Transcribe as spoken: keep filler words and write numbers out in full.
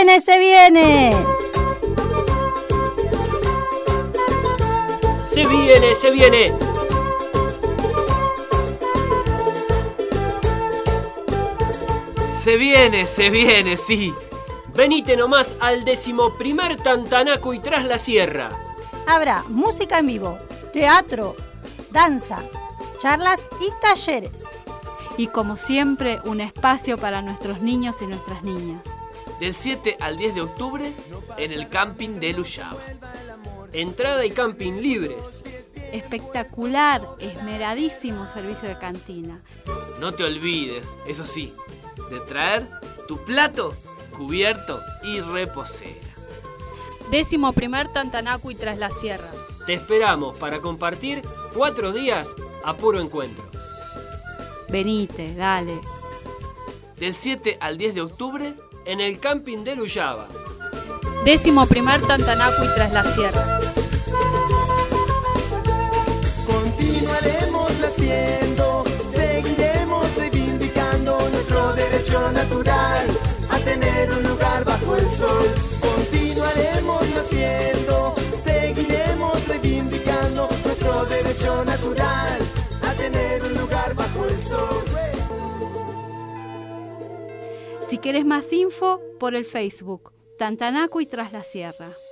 viene, se viene. Se viene, se viene. Se viene, se viene, sí. Venite nomás al decimoprimer Tantanacu y Tras la Sierra. Habrá música en vivo, teatro, danza, charlas y talleres. Y como siempre, un espacio para nuestros niños y nuestras niñas. Del siete al diez de octubre en el camping de Luyaba. Entrada y camping libres. Espectacular, esmeradísimo servicio de cantina. No te olvides, eso sí, de traer tu plato, cubierto y reposera. Décimo primer Tantanacu y Tras la Sierra. Te esperamos para compartir cuatro días a puro encuentro. Venite, dale. Del siete al diez de octubre en el camping de Luyaba. Décimo primer Tantanacu y Tras la Sierra. Continuaremos naciendo, seguiremos reivindicando nuestro derecho natural a tener un lugar bajo el sol. Continuaremos naciendo, seguiremos reivindicando nuestro derecho natural a tener un lugar bajo el sol. Si querés más info, por el Facebook, Tantanacu y Tras la Sierra.